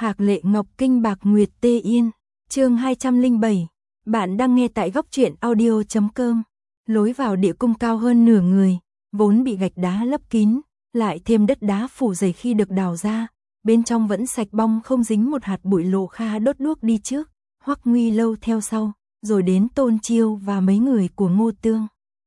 Hạc Lệ Ngọc Kinh Bạc Nguyệt Tê Yên, chương 207. Bạn đang nghe tại góc truyện audio.com. Lối vào địa cung cao hơn nửa người, vốn bị gạch đá lấp kín, lại thêm đất đá phủ dày khi được đào ra, bên trong vẫn sạch bong không dính một hạt bụi. Lộ Kha đốt đuốc đi trước, Hoắc Nguy Lâu theo sau, rồi đến Tôn Chiêu và mấy người của Ngô Tương.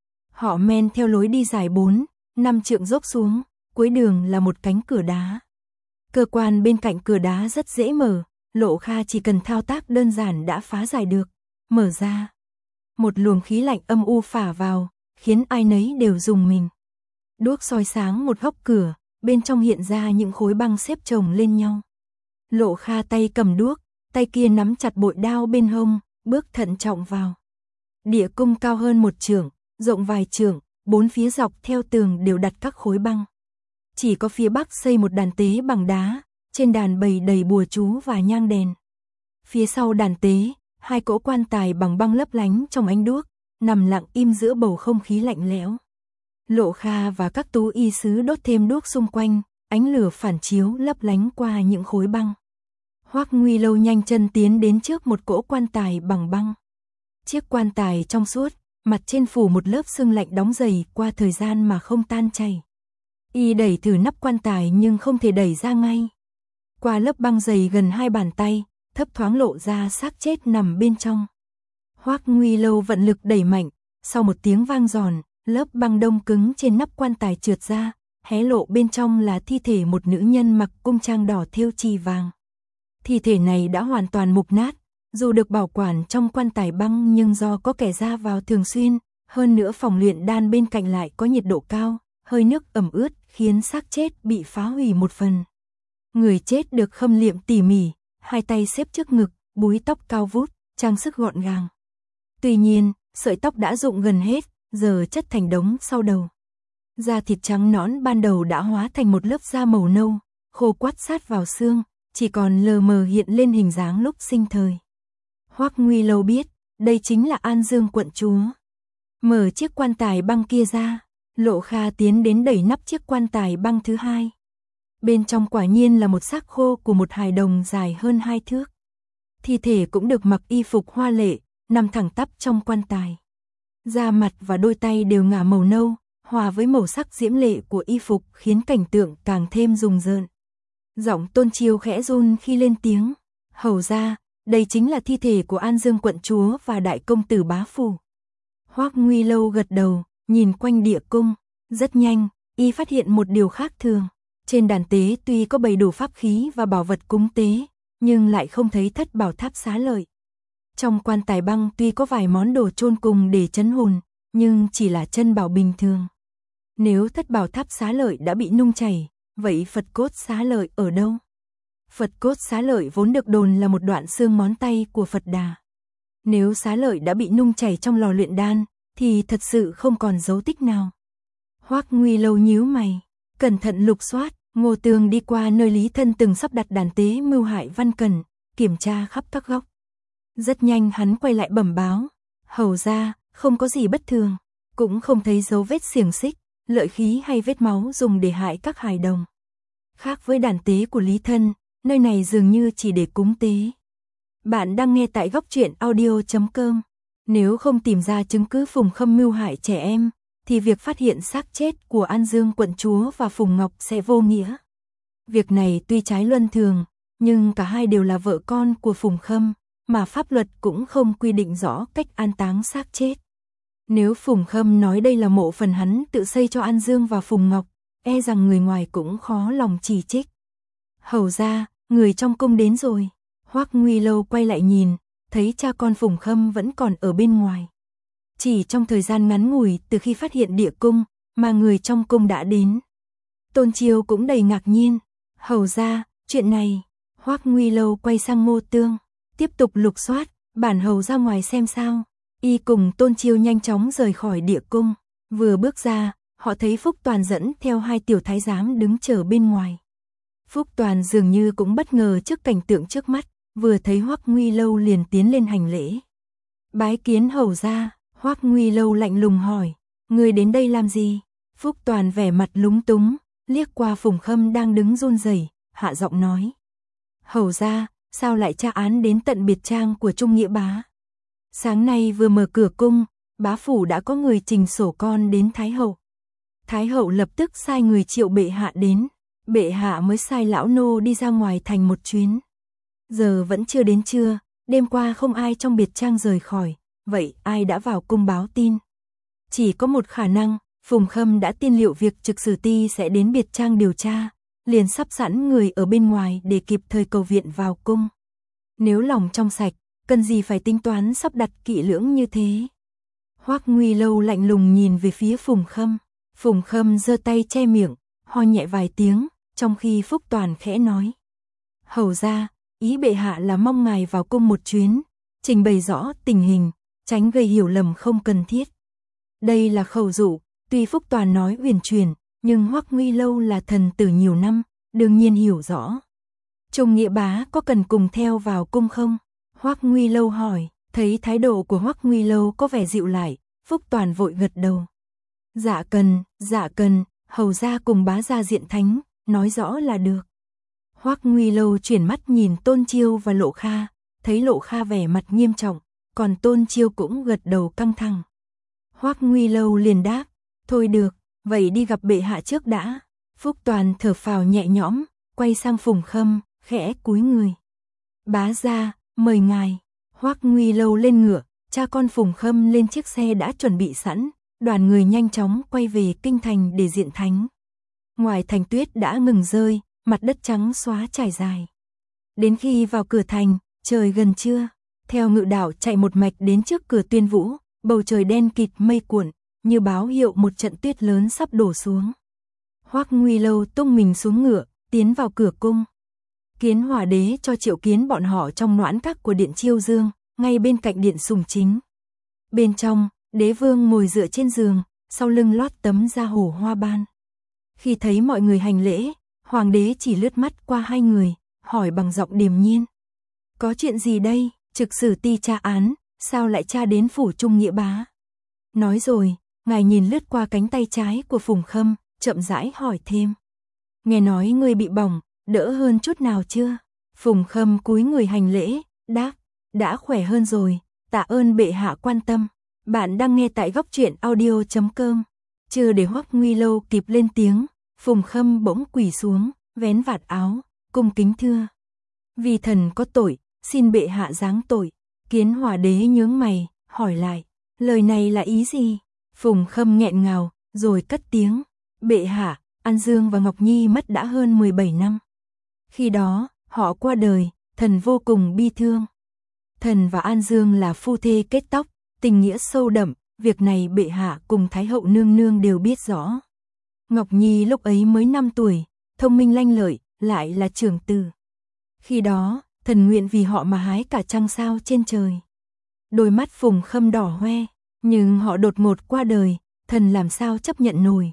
Họ men theo lối đi dài 4-5 trượng dốc xuống, cuối đường là một cánh cửa đá. Cơ quan bên cạnh cửa đá rất dễ mở, Lộ Kha chỉ cần thao tác đơn giản đã phá giải được. Mở ra, một luồng khí lạnh âm u phả vào, khiến ai nấy đều rùng mình. Đuốc soi sáng một góc cửa, bên trong hiện ra những khối băng xếp chồng lên nhau. Lộ Kha tay cầm đuốc, tay kia nắm chặt bội đao bên hông, bước thận trọng vào. Địa cung cao hơn 1 trượng, rộng vài trượng, 4 phía dọc theo tường đều đặt các khối băng. Chỉ có phía bắc xây một đàn tế bằng đá, trên đàn bày đầy bùa chú và nhang đèn. Phía sau đàn tế, 2 cỗ quan tài bằng băng lấp lánh trong ánh đuốc, nằm lặng im giữa bầu không khí lạnh lẽo. Lộ Kha và các tú y sứ đốt thêm đuốc xung quanh, ánh lửa phản chiếu lấp lánh qua những khối băng. Hoắc Nguy Lâu nhanh chân tiến đến trước một cỗ quan tài bằng băng. Chiếc quan tài trong suốt, mặt trên phủ một lớp sương lạnh đóng dày qua thời gian mà không tan chảy. Y đẩy thử nắp quan tài nhưng không thể đẩy ra ngay. Qua lớp băng dày gần 2 bàn tay, thấp thoáng lộ ra xác chết nằm bên trong. Hoắc Nguy Lâu vận lực đẩy mạnh, sau một tiếng vang giòn, lớp băng đông cứng trên nắp quan tài trượt ra, hé lộ bên trong là thi thể một nữ nhân mặc cung trang đỏ thêu chì vàng. Thi thể này đã hoàn toàn mục nát, dù được bảo quản trong quan tài băng nhưng do có kẻ ra vào thường xuyên, hơn nữa phòng luyện đan bên cạnh lại có nhiệt độ cao, hơi nước ẩm ướt khiến xác chết bị phá hủy một phần. Người chết được khâm liệm tỉ mỉ, 2 tay xếp trước ngực, búi tóc cao vút, trang sức gọn gàng. Tuy nhiên, sợi tóc đã rụng gần hết, giờ chất thành đống sau đầu. Da thịt trắng nõn ban đầu đã hóa thành một lớp da màu nâu, khô quắt sát vào xương, chỉ còn lờ mờ hiện lên hình dáng lúc sinh thời. Hoắc Nguy Lâu biết, đây chính là An Dương quận chúa. Mở chiếc quan tài băng kia ra, Lộ Kha tiến đến đẩy nắp chiếc quan tài băng thứ 2. Bên trong quả nhiên là một xác khô của một hài đồng dài hơn 2 thước. Thi thể cũng được mặc y phục hoa lệ, nằm thẳng tắp trong quan tài. Da mặt và đôi tay đều ngả màu nâu, hòa với màu sắc diễm lệ của y phục khiến cảnh tượng càng thêm rùng rợn. Giọng Tôn Chiêu khẽ run khi lên tiếng, hầu ra, đây chính là thi thể của An Dương quận chúa và đại công tử bá phủ. Hoắc Nguy Lâu gật đầu, nhìn quanh địa cung, rất nhanh, y phát hiện một điều khác thường. Trên đàn tế tuy có bày đủ pháp khí và bảo vật cúng tế, nhưng lại không thấy Thất Bảo Tháp Xá Lợi. Trong quan tài băng tuy có vài món đồ chôn cùng để trấn hồn, nhưng chỉ là chân bảo bình thường. Nếu Thất Bảo Tháp Xá Lợi đã bị nung chảy, vậy Phật cốt Xá Lợi ở đâu? Phật cốt Xá Lợi vốn được đồn là một đoạn xương ngón tay của Phật Đà. Nếu Xá Lợi đã bị nung chảy trong lò luyện đan, thì thật sự không còn dấu tích nào. Hoắc Nguy Lâu nhíu mày, cẩn thận lục soát. Ngô Tương đi qua nơi Lý Thân từng sắp đặt đàn tế mưu hại Văn Cẩn, kiểm tra khắp các góc. Rất nhanh hắn quay lại bẩm báo, hầu ra, không có gì bất thường, cũng không thấy dấu vết xiềng xích, lợi khí hay vết máu dùng để hại các hài đồng. Khác với đàn tế của Lý Thân, nơi này dường như chỉ để cúng tế. Bạn đang nghe tại góc truyện audio.com. Nếu không tìm ra chứng cứ Phùng Khâm mưu hại trẻ em, thì việc phát hiện xác chết của An Dương quận chúa và Phùng Ngọc sẽ vô nghĩa. Việc này tuy trái luân thường, nhưng cả hai đều là vợ con của Phùng Khâm, mà pháp luật cũng không quy định rõ cách an táng xác chết. Nếu Phùng Khâm nói đây là mộ phần hắn tự xây cho An Dương và Phùng Ngọc, e rằng người ngoài cũng khó lòng chỉ trích. Hầu ra, người trong cung đến rồi. Hoắc Nguy Lâu quay lại nhìn, thấy cha con Phùng Khâm vẫn còn ở bên ngoài. Chỉ trong thời gian ngắn ngủi từ khi phát hiện địa cung, mà người trong cung đã đến. Tôn Chiêu cũng đầy ngạc nhiên. Hầu ra, chuyện này. Hoắc Nguy Lâu quay sang Ngô Tương, tiếp tục lục soát, bản hầu ra ngoài xem sao. Y cùng Tôn Chiêu nhanh chóng rời khỏi địa cung. Vừa bước ra, họ thấy Phúc Toàn dẫn theo 2 tiểu thái giám đứng chờ bên ngoài. Phúc Toàn dường như cũng bất ngờ trước cảnh tượng trước mắt, vừa thấy Hoắc Nguy Lâu liền tiến lên hành lễ. Bái kiến hầu ra. Hoắc Nguy Lâu lạnh lùng hỏi, người đến đây làm gì? Phúc Toàn vẻ mặt lúng túng, liếc qua Phùng Khâm đang đứng run rẩy, hạ giọng nói. Hầu ra, sao lại tra án đến tận biệt trang của Trung Nghĩa bá? Sáng nay vừa mở cửa cung, bá phủ đã có người trình sổ con đến Thái hậu. Thái hậu lập tức sai người triệu bệ hạ đến, bệ hạ mới sai lão nô đi ra ngoài thành một chuyến. Giờ vẫn chưa đến trưa, đêm qua không ai trong biệt trang rời khỏi, vậy ai đã vào cung báo tin? Chỉ có một khả năng, Phùng Khâm đã tiên liệu việc trực sử ti sẽ đến biệt trang điều tra, liền sắp sẵn người ở bên ngoài để kịp thời cầu viện vào cung. Nếu lòng trong sạch, cần gì phải tính toán sắp đặt kỹ lưỡng như thế? Hoắc Nguy Lâu lạnh lùng nhìn về phía Phùng Khâm. Phùng Khâm giơ tay che miệng, ho nhẹ vài tiếng, trong khi Phúc Toàn khẽ nói. Hầu ra, ý bệ hạ là mong ngài vào cung một chuyến, trình bày rõ tình hình, tránh gây hiểu lầm không cần thiết. Đây là khẩu dụ, tuy Phúc Toàn nói huyền truyền, nhưng Hoắc Nguy Lâu là thần tử nhiều năm, đương nhiên hiểu rõ. Trung Nghĩa bá có cần cùng theo vào cung không? Hoắc Nguy Lâu hỏi, thấy thái độ của Hoắc Nguy Lâu có vẻ dịu lại, Phúc Toàn vội gật đầu. Dạ cần, hầu ra cùng bá gia diện thánh, nói rõ là được. Hoắc Nguy Lâu chuyển mắt nhìn Tôn Chiêu và Lộ Kha, thấy Lộ Kha vẻ mặt nghiêm trọng, còn Tôn Chiêu cũng gật đầu căng thẳng. Hoắc Nguy Lâu liền đáp, thôi được, vậy đi gặp bệ hạ trước đã. Phúc Toàn thở phào nhẹ nhõm, quay sang Phùng Khâm, khẽ cúi người. Bá gia, mời ngài. Hoắc Nguy Lâu lên ngựa, cha con Phùng Khâm lên chiếc xe đã chuẩn bị sẵn, đoàn người nhanh chóng quay về kinh thành để diện thánh. Ngoài thành tuyết đã ngừng rơi, mặt đất trắng xóa trải dài. Đến khi vào cửa thành, trời gần trưa, theo ngự đạo chạy một mạch đến trước cửa Tuyên Vũ, bầu trời đen kịt mây cuộn, như báo hiệu một trận tuyết lớn sắp đổ xuống. Hoắc Nguy Lâu tung mình xuống ngựa, tiến vào cửa cung. Kiến Hỏa Đế cho triệu kiến bọn họ trong noãn các của điện Chiêu Dương, ngay bên cạnh điện Sùng Chính. Bên trong, đế vương ngồi dựa trên giường, sau lưng lót tấm da hổ hoa ban. Khi thấy mọi người hành lễ, hoàng đế chỉ lướt mắt qua hai người, hỏi bằng giọng điềm nhiên. Có chuyện gì đây, trực sử ti tra án, sao lại tra đến phủ Trung Nghĩa bá? Nói rồi, ngài nhìn lướt qua cánh tay trái của Phùng Khâm, chậm rãi hỏi thêm. Nghe nói ngươi bị bỏng, đỡ hơn chút nào chưa? Phùng Khâm cúi người hành lễ, đáp, đã khỏe hơn rồi, tạ ơn bệ hạ quan tâm. Bạn đang nghe tại góc truyện audio.com. Chưa để Hoắc Nguy Lâu kịp lên tiếng, Phùng Khâm bỗng quỳ xuống, vén vạt áo, cung kính thưa. Vì thần có tội, xin bệ hạ giáng tội. Kiến Hỏa Đế nhướng mày, hỏi lại, lời này là ý gì? Phùng Khâm nghẹn ngào, rồi cất tiếng. Bệ hạ, An Dương và Ngọc Nhi mất đã hơn 17 năm. Khi đó, họ qua đời, thần vô cùng bi thương. Thần và An Dương là phu thê kết tóc, tình nghĩa sâu đậm, việc này bệ hạ cùng Thái hậu nương nương đều biết rõ. Ngọc Nhi lúc ấy mới 5 tuổi, thông minh lanh lợi, lại là trưởng tử. Khi đó, thần nguyện vì họ mà hái cả trăng sao trên trời. Đôi mắt Phùng Khâm đỏ hoe, nhưng họ đột ngột qua đời, thần làm sao chấp nhận nổi.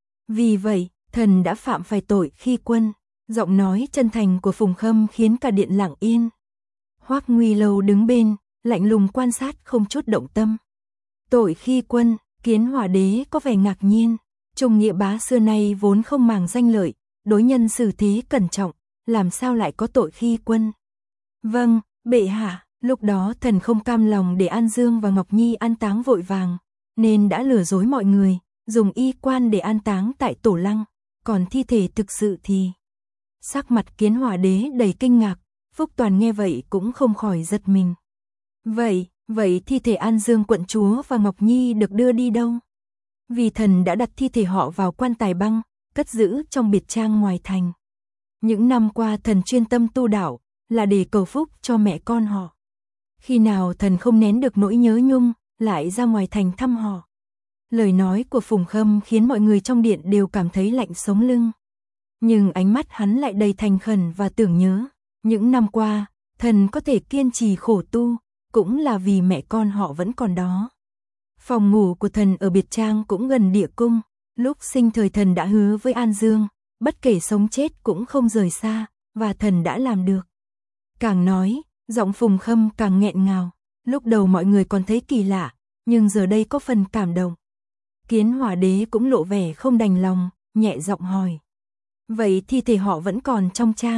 Vì vậy, thần đã phạm phải tội khi quân. Giọng nói chân thành của Phùng Khâm khiến cả điện lặng yên. Hoắc Nguy Lâu đứng bên, lạnh lùng quan sát không chút động tâm. Tội khi quân, Kiến Hỏa Đế có vẻ ngạc nhiên. Trung Nghĩa bá xưa nay vốn không màng danh lợi, đối nhân xử thế cẩn trọng, làm sao lại có tội khi quân? Vâng, bệ hạ, lúc đó thần không cam lòng để An Dương và Ngọc Nhi an táng vội vàng, nên đã lừa dối mọi người, dùng y quan để an táng tại Tổ Lăng, còn thi thể thực sự thì... Sắc mặt Kiến Hỏa Đế đầy kinh ngạc, Phúc Toàn nghe vậy cũng không khỏi giật mình. Vậy thi thể An Dương quận chúa và Ngọc Nhi được đưa đi đâu? Vì thần đã đặt thi thể họ vào quan tài băng, cất giữ trong biệt trang ngoài thành. Những năm qua thần chuyên tâm tu đạo, là để cầu phúc cho mẹ con họ. Khi nào thần không nén được nỗi nhớ nhung, lại ra ngoài thành thăm họ. Lời nói của Phùng Khâm khiến mọi người trong điện đều cảm thấy lạnh sống lưng. Nhưng ánh mắt hắn lại đầy thành khẩn và tưởng nhớ. Những năm qua, thần có thể kiên trì khổ tu, cũng là vì mẹ con họ vẫn còn đó. Phòng ngủ của thần ở biệt trang cũng gần địa cung. Lúc sinh thời thần đã hứa với An Dương, bất kể sống chết cũng không rời xa, và thần đã làm được. Càng nói, giọng Phùng Khâm càng nghẹn ngào. Lúc đầu mọi người còn thấy kỳ lạ, nhưng giờ đây có phần cảm động. Kiến Hỏa Đế cũng lộ vẻ không đành lòng, nhẹ giọng hỏi. Vậy thi thể họ vẫn còn trong trang?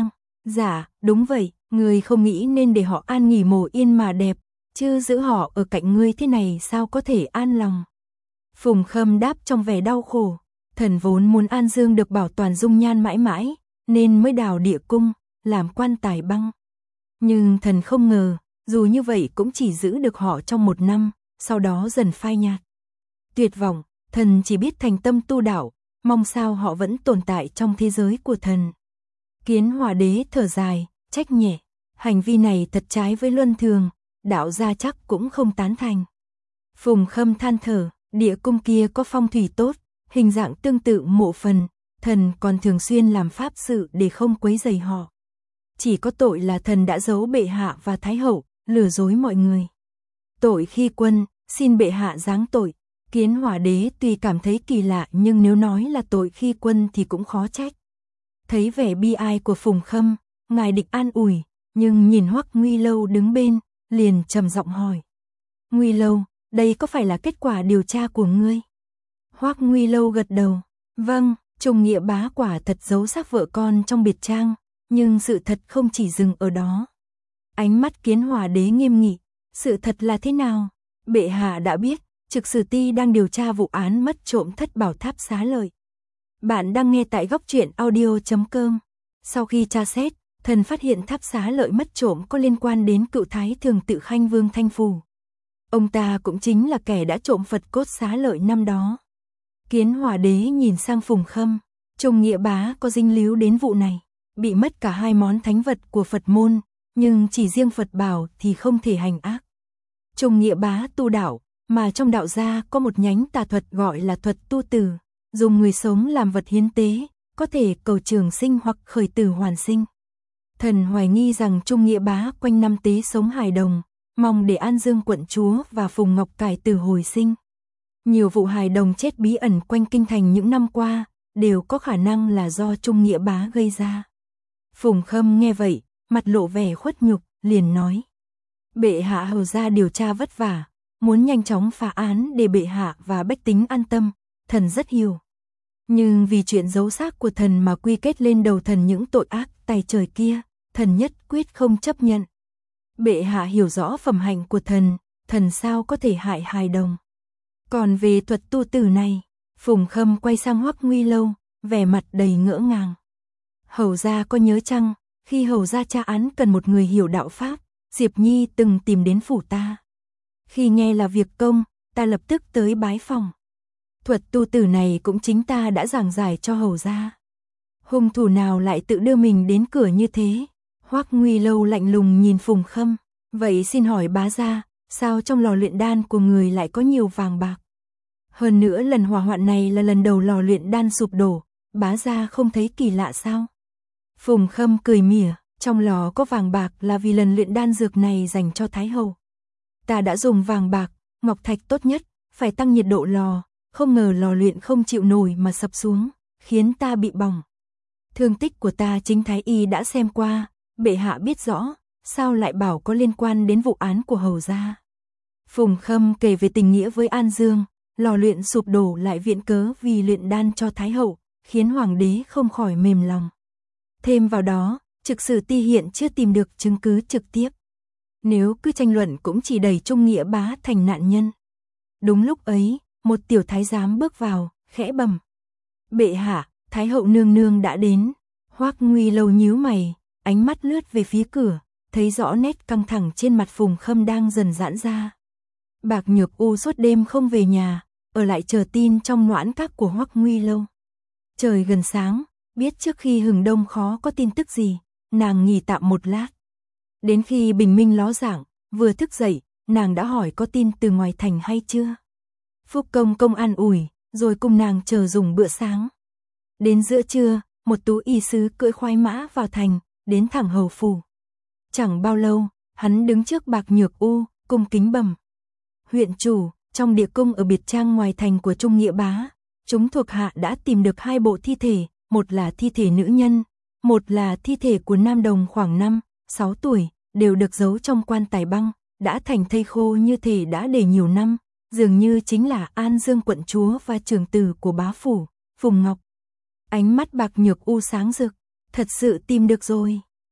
Dạ, đúng vậy, ngươi không nghĩ nên để họ an nghỉ mồ yên mà đẹp, chứ giữ họ ở cạnh ngươi thế này sao có thể an lòng. Phùng Khâm đáp trong vẻ đau khổ, thần vốn muốn An Dương được bảo toàn dung nhan mãi mãi, nên mới đào địa cung, làm quan tài băng. Nhưng thần không ngờ, dù như vậy cũng chỉ giữ được họ trong 1 năm, sau đó dần phai nhạt. Tuyệt vọng, thần chỉ biết thành tâm tu đạo, mong sao họ vẫn tồn tại trong thế giới của thần. Kiến Hỏa Đế thở dài, trách nhẹ, hành vi này thật trái với luân thường, đạo gia chắc cũng không tán thành. Phùng Khâm than thở, địa cung kia có phong thủy tốt, hình dạng tương tự mộ phần, thần còn thường xuyên làm pháp sự để không quấy rầy họ. Chỉ có tội là thần đã giấu bệ hạ và thái hậu, lừa dối mọi người. Tội khi quân, xin bệ hạ giáng tội. Kiến Hỏa Đế tuy cảm thấy kỳ lạ nhưng nếu nói là tội khi quân thì cũng khó trách. Thấy vẻ bi ai của Phùng Khâm, ngài định an ủi, nhưng nhìn Hoắc Nguy Lâu đứng bên, liền trầm giọng hỏi. Nguy Lâu, đây có phải là kết quả điều tra của ngươi? Hoắc Nguy Lâu gật đầu, vâng, Trung Nghĩa bá quả thật giấu xác vợ con trong biệt trang, nhưng sự thật không chỉ dừng ở đó. Ánh mắt Kiến Hỏa Đế nghiêm nghị, sự thật là thế nào? Bệ hạ đã biết, Trực Sử Ti đang điều tra vụ án mất trộm thất bảo tháp Xá Lợi. Bạn đang nghe tại góc truyện audio.com. Sau khi tra xét, thần phát hiện tháp Xá Lợi mất trộm có liên quan đến cựu thái thường tự Khanh Vương Thanh Phủ. Ông ta cũng chính là kẻ đã trộm Phật cốt Xá Lợi năm đó. Kiến Hỏa Đế nhìn sang Phùng Khâm, Trung Nghĩa bá có dính líu đến vụ này, bị mất cả 2 món thánh vật của Phật môn, nhưng chỉ riêng Phật bảo thì không thể hành ác. Trung Nghĩa bá tu đạo, mà trong đạo gia có một nhánh tà thuật gọi là thuật tu tử, dùng người sống làm vật hiến tế, có thể cầu trường sinh hoặc khởi tử hoàn sinh. Thần hoài nghi rằng Trung Nghĩa bá quanh năm tế sống hài đồng, mong để An Dương quận chúa và Phùng Ngọc cải tử hồi sinh. Nhiều vụ hài đồng chết bí ẩn quanh kinh thành những năm qua, đều có khả năng là do Trung Nghĩa bá gây ra. Phùng Khâm nghe vậy, mặt lộ vẻ khuất nhục, liền nói. Bệ hạ hầu ra điều tra vất vả, muốn nhanh chóng phá án để bệ hạ và bách tính an tâm, thần rất hiểu. Nhưng vì chuyện giấu xác của thần mà quy kết lên đầu thần những tội ác tày trời kia, thần nhất quyết không chấp nhận. Bệ hạ hiểu rõ phẩm hạnh của thần sao có thể hại hài đồng. Còn về thuật tu tử này, Phùng Khâm quay sang Hoắc Nguy Lâu, vẻ mặt đầy ngỡ ngàng. Hầu gia có nhớ chăng, khi hầu gia tra án cần một người hiểu đạo pháp, Diệp Nhi từng tìm đến phủ ta. Khi nghe là việc công, ta lập tức tới bái phòng. Thuật tu tử này cũng chính ta đã giảng giải cho hầu gia. Hung thủ nào lại tự đưa mình đến cửa như thế? Hoắc Nguy Lâu lạnh lùng nhìn Phùng Khâm, vậy xin hỏi bá gia, sao trong lò luyện đan của người lại có nhiều vàng bạc? Hơn nữa lần hỏa hoạn này là lần đầu lò luyện đan sụp đổ, bá gia không thấy kỳ lạ sao? Phùng Khâm cười mỉa, trong lò có vàng bạc là vì lần luyện đan dược này dành cho Thái Hậu. Ta đã dùng vàng bạc, ngọc thạch tốt nhất, phải tăng nhiệt độ lò, không ngờ lò luyện không chịu nổi mà sập xuống, khiến ta bị bỏng. Thương tích của ta chính Thái Y đã xem qua, bệ hạ biết rõ, sao lại bảo có liên quan đến vụ án của hầu gia. Phùng Khâm kể về tình nghĩa với An Dương, lò luyện sụp đổ lại viện cớ vì luyện đan cho Thái Hậu, khiến Hoàng đế không khỏi mềm lòng. Thêm vào đó, Trực Sử Ti hiện chưa tìm được chứng cứ trực tiếp. Nếu cứ tranh luận cũng chỉ đẩy Trung Nghĩa bá thành nạn nhân. Đúng lúc ấy, một tiểu thái giám bước vào, khẽ bẩm. Bệ hạ, Thái Hậu nương nương đã đến. Hoắc Nguy Lâu nhíu mày, ánh mắt lướt về phía cửa, thấy rõ nét căng thẳng trên mặt Phùng Khâm đang dần giãn ra. Bạc Nhược U suốt đêm không về nhà, ở lại chờ tin trong noãn các của Hoắc Nguy Lâu. Trời gần sáng, biết trước khi hừng đông khó có tin tức gì, nàng nghỉ tạm một lát. Đến khi bình minh ló dạng, vừa thức dậy, nàng đã hỏi có tin từ ngoài thành hay chưa. Phúc Công Công an ủi, rồi cùng nàng chờ dùng bữa sáng. Đến giữa trưa, một tú y sứ cưỡi khoái mã vào thành, đến thẳng hầu phủ. Chẳng bao lâu, hắn đứng trước Bạc Nhược U, cung kính bẩm. Huyện chủ, trong địa cung ở biệt trang ngoài thành của Trung Nghĩa bá, chúng thuộc hạ đã tìm được 2 bộ thi thể, một là thi thể nữ nhân, một là thi thể của nam đồng khoảng 5-6 tuổi, đều được giấu trong quan tài băng, đã thành thây khô như thể đã để nhiều năm, dường như chính là An Dương quận chúa và trưởng tử của bá phủ, Phùng Ngọc. Ánh mắt Bạc Nhược U sáng rực, thật sự tìm được rồi.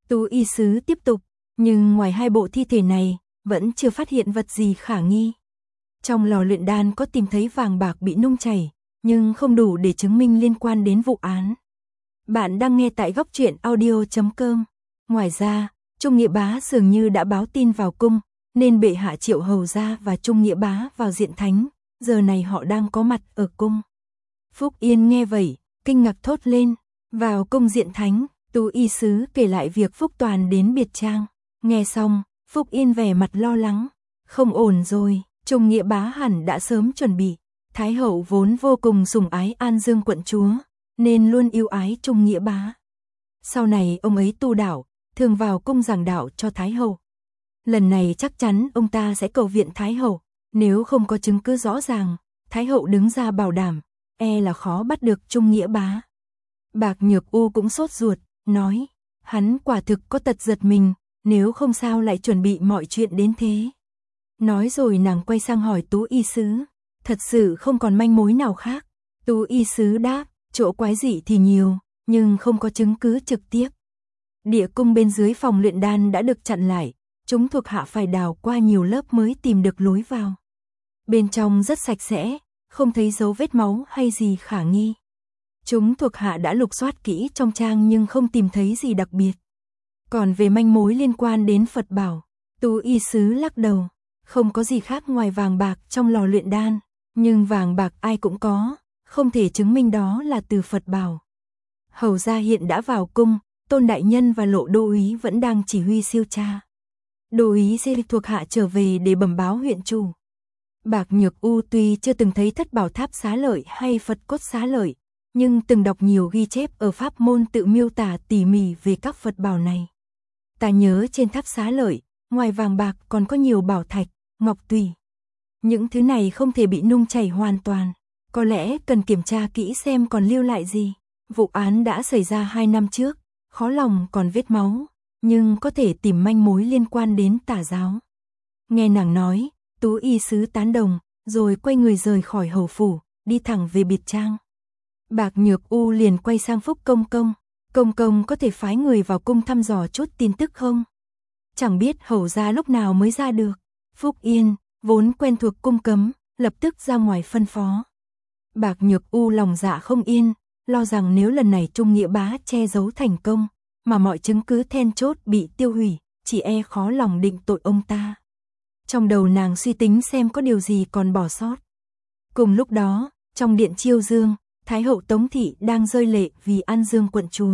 Tú y sứ tiếp tục, nhưng ngoài hai bộ thi thể này, vẫn chưa phát hiện vật gì khả nghi. Trong lò luyện đan có tìm thấy vàng bạc bị nung chảy, nhưng không đủ để chứng minh liên quan đến vụ án. Bạn đang nghe tại góc truyện audio.com. Ngoài ra, Trung Nghĩa Bá dường như đã báo tin vào cung, nên bệ hạ triệu hầu gia và Trung Nghĩa Bá vào diện thánh, giờ này họ đang có mặt ở cung. Phúc Yên nghe vậy, kinh ngạc thốt lên, vào cung diện thánh, Tú y sứ kể lại việc Phúc Toàn đến biệt trang. Nghe xong, Phúc Yên vẻ mặt lo lắng, không ổn rồi, Trung Nghĩa Bá hẳn đã sớm chuẩn bị. Thái hậu vốn vô cùng sủng ái An Dương quận chúa, nên luôn yêu ái Trung Nghĩa Bá. Sau này ông ấy tu đạo, thường vào cung giảng đạo cho Thái hậu. Lần này chắc chắn ông ta sẽ cầu viện Thái hậu, nếu không có chứng cứ rõ ràng, Thái hậu đứng ra bảo đảm, là khó bắt được Trung Nghĩa Bá. Bạc Nhược U cũng sốt ruột, nói, hắn quả thực có tật giật mình, nếu không sao lại chuẩn bị mọi chuyện đến thế. Nói rồi nàng quay sang hỏi Tú y sứ, thật sự không còn manh mối nào khác. Tú y sứ đáp, chỗ quái dị thì nhiều, nhưng không có chứng cứ trực tiếp. Địa cung bên dưới phòng luyện đan đã được chặn lại, chúng thuộc hạ phải đào qua nhiều lớp mới tìm được lối vào. Bên trong rất sạch sẽ, không thấy dấu vết máu hay gì khả nghi. Chúng thuộc hạ đã lục soát kỹ trong trang nhưng không tìm thấy gì đặc biệt. Còn về manh mối liên quan đến Phật bảo, Tú y sứ lắc đầu, không có gì khác ngoài vàng bạc trong lò luyện đan, nhưng vàng bạc ai cũng có, không thể chứng minh đó là từ Phật bảo. Hầu gia hiện đã vào cung, Tôn đại nhân và Lộ đô úy vẫn đang chỉ huy siêu tra. Đô úy sẽ thuộc hạ trở về để bẩm báo huyện chủ. Bạc Nhược U tuy chưa từng thấy thất bảo tháp xá lợi hay Phật cốt xá lợi, nhưng từng đọc nhiều ghi chép ở pháp môn tự miêu tả tỉ mỉ về các Phật bảo này. Ta nhớ trên tháp xá lợi, ngoài vàng bạc còn có nhiều bảo thạch, ngọc tùy. Những thứ này không thể bị nung chảy hoàn toàn, có lẽ cần kiểm tra kỹ xem còn lưu lại gì. Vụ án đã xảy ra 2 năm trước, khó lòng còn vết máu, nhưng có thể tìm manh mối liên quan đến Tà giáo. Nghe nàng nói, Tú y sứ tán đồng, rồi quay người rời khỏi hầu phủ, đi thẳng về biệt trang. Bạc Nhược U liền quay sang Phúc Công Công. Công công có thể phái người vào cung thăm dò chút tin tức không? Chẳng biết hầu gia lúc nào mới ra được. Phúc Yên, vốn quen thuộc cung cấm, lập tức ra ngoài phân phó. Bạc Nhược U lòng dạ không yên, lo rằng nếu lần này Trung Nghĩa Bá che giấu thành công, mà mọi chứng cứ then chốt bị tiêu hủy, chỉ khó lòng định tội ông ta. Trong đầu nàng suy tính xem có điều gì còn bỏ sót. Cùng lúc đó, trong điện Chiêu Dương, Thái hậu Tống Thị đang rơi lệ vì An Dương quận chúa.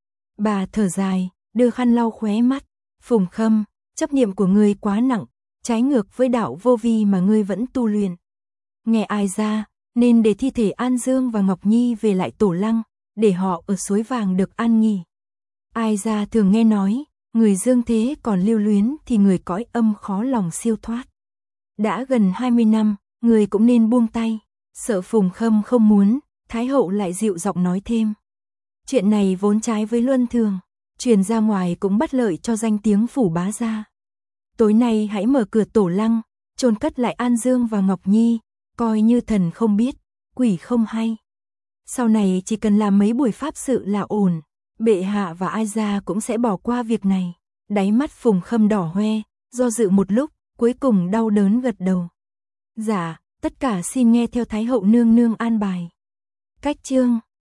Bà thở dài, đưa khăn lau khóe mắt. Phùng Khâm, chấp niệm của ngươi quá nặng, trái ngược với đạo vô vi mà ngươi vẫn tu luyện. Nghe ai ra, nên để thi thể An Dương và Ngọc Nhi về lại Tổ Lăng, để họ ở suối vàng được an nghỉ. Ai ra thường nghe nói, người dương thế còn lưu luyến thì người cõi âm khó lòng siêu thoát. Đã gần 20 năm, người cũng nên buông tay. Sợ Phùng Khâm không muốn, Thái hậu lại dịu giọng nói thêm. Chuyện này vốn trái với luân thường, truyền ra ngoài cũng bất lợi cho danh tiếng phủ Bá gia. Tối nay hãy mở cửa Tổ Lăng, chôn cất lại An Dương và Ngọc Nhi, coi như thần không biết, quỷ không hay. Sau này chỉ cần làm mấy buổi pháp sự là ổn, bệ hạ và ai gia cũng sẽ bỏ qua việc này. Đáy mắt Phùng Khâm đỏ hoe, do dự một lúc, cuối cùng đau đớn gật đầu. Dạ, tất cả xin nghe theo Thái hậu nương nương an bài. Cách chương